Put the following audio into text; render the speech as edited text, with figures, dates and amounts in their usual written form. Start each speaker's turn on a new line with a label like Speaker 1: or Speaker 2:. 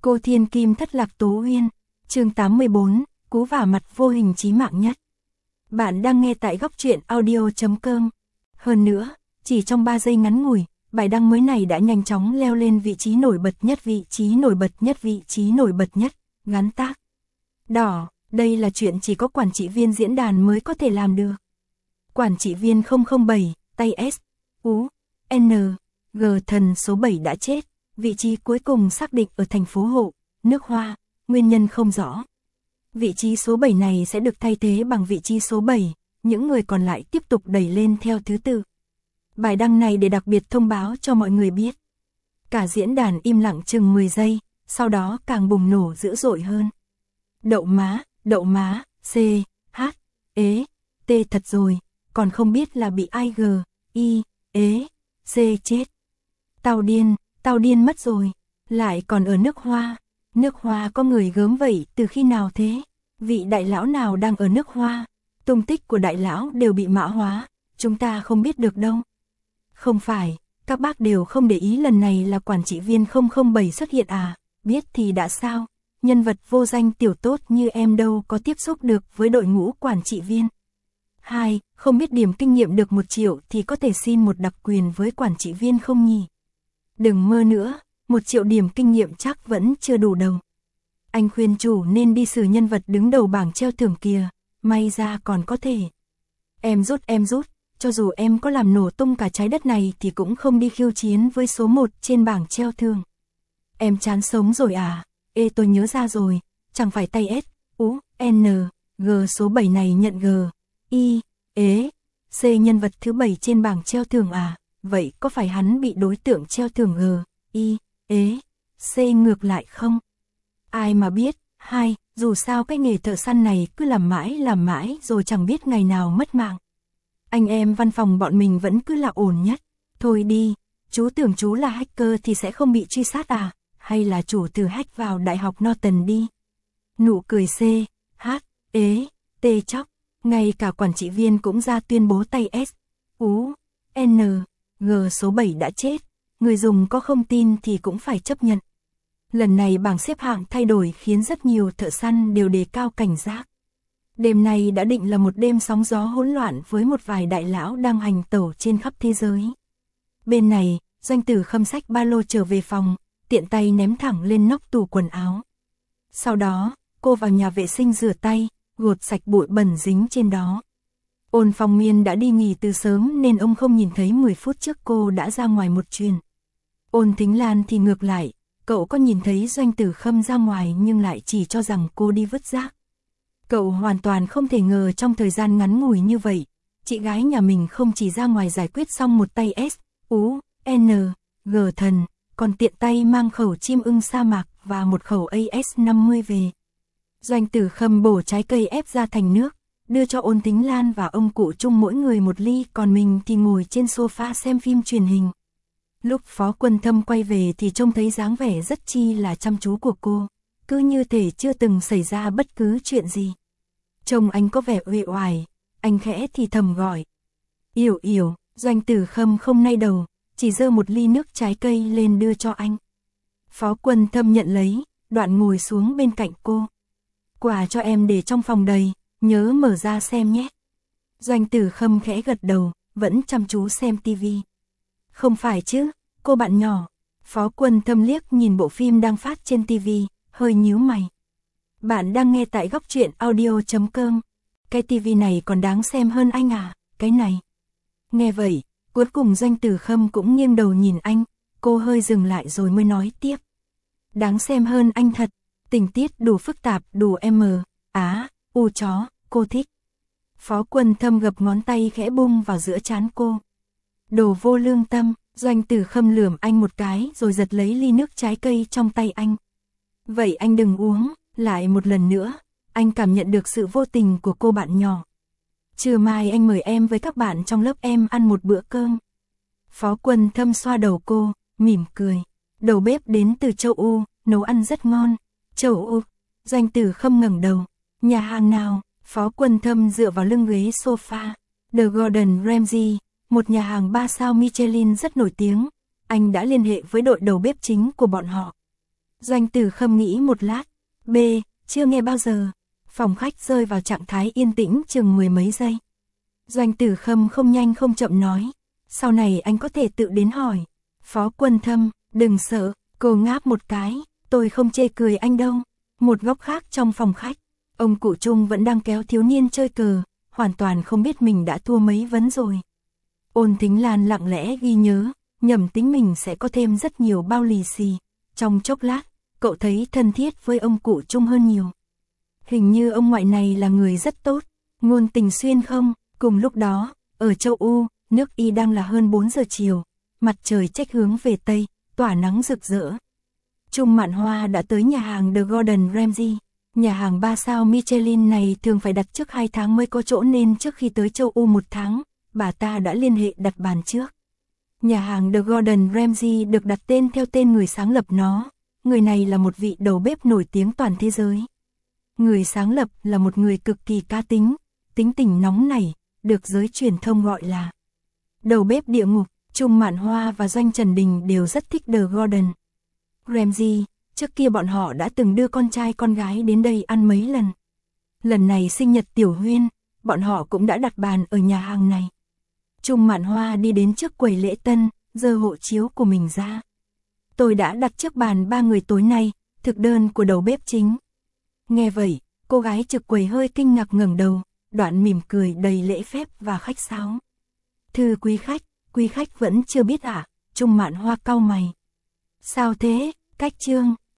Speaker 1: Cô Thiên Kim thất lạc Tố Uyên, chương 84, cú vả mặt vô hình chí mạng nhất. Bạn đang nghe tại góc truyện audio.com. Hơn nữa, chỉ trong 3 giây ngắn ngủi, bài đăng mới này đã nhanh chóng leo lên vị trí nổi bật nhất, ngắn tag. Đỏ, đây là chuyện chỉ có quản trị viên diễn đàn mới có thể làm được. Quản trị viên 007, tay S, U, N, G thần số 7 đã chết, vị trí cuối cùng xác định ở thành phố Hộ, nước Hoa, nguyên nhân không rõ. Vị trí số 7 này sẽ được thay thế bằng vị trí số 7, những người còn lại tiếp tục đẩy lên theo thứ tự. Bài đăng này để đặc biệt thông báo cho mọi người biết. Cả diễn đàn im lặng chừng 10 giây, sau đó càng bùng nổ dữ dội hơn. Đậu má, C, H, ế, T thật rồi, còn không biết là bị ai G, I, ế, C chết. Tao điên mất rồi, lại còn ở nước Hoa. Nước Hoa có người gớm vậy từ khi nào thế? Vị đại lão nào đang ở nước Hoa? Tung tích của đại lão đều bị mã hóa, chúng ta không biết được đâu. Không phải, các bác đều không để ý lần này là quản trị viên 007 xuất hiện à? Biết thì đã sao? Nhân vật vô danh tiểu tốt như em đâu có tiếp xúc được với đội ngũ quản trị viên. 2. Không biết điểm kinh nghiệm được 1 triệu thì có thể xin một đặc quyền với quản trị viên không nhỉ? Đừng mơ nữa, 1 triệu điểm kinh nghiệm chắc vẫn chưa đủ đâu. Anh khuyên chủ nên đi xử nhân vật đứng đầu bảng treo thưởng kìa, may ra còn có thể. Em rút, cho dù em có làm nổ tung cả trái đất này thì cũng không đi khiêu chiến với số 1 trên bảng treo thưởng. Em chán sống rồi à? Ê tôi nhớ ra rồi, chẳng phải tay S, U, N, G số 7 này nhận G, I, ế, C nhân vật thứ 7 trên bảng treo thưởng à? Vậy có phải hắn bị đối tượng treo thưởng G, I, ế, C ngược lại không? Ai mà biết. 2. Dù sao cái nghề thợ săn này cứ làm mãi rồi chẳng biết ngày nào mất mạng. Anh em văn phòng bọn mình vẫn cứ là ổn nhất. Thôi đi, chú tưởng chú là hacker thì sẽ không bị truy sát à? Hay là chủ từ hack vào Đại học Norton đi? Nụ cười C, H, ế, T chóc. Ngay cả quản trị viên cũng ra tuyên bố tay S, U, N, G số 7 đã chết. Người dùng có không tin thì cũng phải chấp nhận. Lần này bảng xếp hạng thay đổi khiến rất nhiều thợ săn đều đề cao cảnh giác. Đêm này đã định là một đêm sóng gió hỗn loạn với một vài đại lão đang hành tẩu trên khắp thế giới. Bên này, Doanh Tử Khâm xách ba lô trở về phòng, tiện tay ném thẳng lên nóc tủ quần áo. Sau đó, cô vào nhà vệ sinh rửa tay, gột sạch bụi bẩn dính trên đó. Ôn Phong Miên đã đi nghỉ từ sớm nên ông không nhìn thấy 10 phút trước cô đã ra ngoài một chuyến. Ôn Thính Lan thì ngược lại, cậu có nhìn thấy Doanh Tử Khâm ra ngoài nhưng lại chỉ cho rằng cô đi vứt rác. Cậu hoàn toàn không thể ngờ trong thời gian ngắn ngủi như vậy, chị gái nhà mình không chỉ ra ngoài giải quyết xong một tay S, U, N, G thần, còn tiện tay mang khẩu chim ưng sa mạc và một khẩu AS-50 về. Doanh Tử Khâm bổ trái cây ép ra thành nước, đưa cho Ôn Thính Lan và ông cụ Trung mỗi người một ly, còn mình thì ngồi trên sofa xem phim truyền hình. Lúc Phó Quân Thâm quay về thì trông thấy dáng vẻ rất chi là chăm chú của cô, cứ như thể chưa từng xảy ra bất cứ chuyện gì. Trông anh có vẻ uể oải, anh khẽ thì thầm gọi. Yểu, Doanh Tử Khâm không nay đầu, chỉ giơ một ly nước trái cây lên đưa cho anh. Phó Quân Thâm nhận lấy, đoạn ngồi xuống bên cạnh cô. Quà cho em để trong phòng đầy, nhớ mở ra xem nhé. Doanh Tử Khâm khẽ gật đầu, vẫn chăm chú xem tivi. Không phải chứ, cô bạn nhỏ. Phó Quân Thâm liếc nhìn bộ phim đang phát trên tivi, hơi nhíu mày. Bạn đang nghe tại góc truyện audio.com. Cái tivi này còn đáng xem hơn anh à, cái này. Nghe vậy, cuối cùng Doanh Tử Khâm cũng nghiêng đầu nhìn anh, cô hơi dừng lại rồi mới nói tiếp. Đáng xem hơn anh thật, tình tiết đủ phức tạp, đủ U chó, cô thích. Phó Quân Thâm gập ngón tay khẽ bung vào giữa trán cô. Đồ vô lương tâm. Doanh Tử Khâm lườm anh một cái rồi giật lấy ly nước trái cây trong tay anh. Vậy anh đừng uống. Lại một lần nữa, anh cảm nhận được sự vô tình của cô bạn nhỏ. Trưa mai anh mời em với các bạn trong lớp em ăn một bữa cơm. Phó Quân Thâm xoa đầu cô, mỉm cười. Đầu bếp đến từ châu Âu, nấu ăn rất ngon. Châu Âu. Doanh Tử Khâm ngẩng đầu. Nhà hàng nào? Phó Quân Thâm dựa vào lưng ghế sofa. The Gordon Ramsay, một nhà hàng 3 sao Michelin rất nổi tiếng. Anh đã liên hệ với đội đầu bếp chính của bọn họ. Doanh Tử Khâm nghĩ một lát. B. Chưa nghe bao giờ. Phòng khách rơi vào trạng thái yên tĩnh chừng 10 mấy giây. Doanh Tử Khâm không nhanh không chậm nói. Sau này anh có thể tự đến hỏi. Phó Quân Thâm, đừng sợ. Cô ngáp một cái. Tôi không chê cười anh đâu. Một góc khác trong phòng khách, ông cụ Trung vẫn đang kéo thiếu niên chơi cờ, hoàn toàn không biết mình đã thua mấy ván rồi. Ôn Thính Lan lặng lẽ ghi nhớ, nhầm tính mình sẽ có thêm rất nhiều bao lì xì. Trong chốc lát, cậu thấy thân thiết với ông cụ Trung hơn nhiều. Hình như ông ngoại này là người rất tốt, ngôn tình xuyên không? Cùng lúc đó, ở châu U, nước Y đang là hơn 4 giờ chiều, mặt trời chếch hướng về Tây, tỏa nắng rực rỡ. Trung Mạn Hoa đã tới nhà hàng The Gordon Ramsay. Nhà hàng 3 sao Michelin này thường phải đặt trước 2 tháng mới có chỗ nên trước khi tới châu U 1 tháng, bà ta đã liên hệ đặt bàn trước. Nhà hàng The Gordon Ramsay được đặt tên theo tên người sáng lập nó. Người này là một vị đầu bếp nổi tiếng toàn thế giới. Người sáng lập là một người cực kỳ cá tính, tính tình nóng nảy, được giới truyền thông gọi là đầu bếp địa ngục. Trung Mạn Hoa và Doanh Trần Đình đều rất thích The Gordon Ramsay. Trước kia bọn họ đã từng đưa con trai con gái đến đây ăn mấy lần. Lần này sinh nhật Tiểu Huyên, bọn họ cũng đã đặt bàn ở nhà hàng này. Trung Mạn Hoa đi đến trước quầy lễ tân, giơ hộ chiếu của mình ra. Tôi đã đặt trước bàn 3 người tối nay, thực đơn của đầu bếp chính. Nghe vậy, cô gái trực quầy hơi kinh ngạc ngẩng đầu, đoạn mỉm cười đầy lễ phép và khách sáo. Thưa quý khách vẫn chưa biết à? Trung Mạn Hoa cau mày. Sao thế, Cách Trương?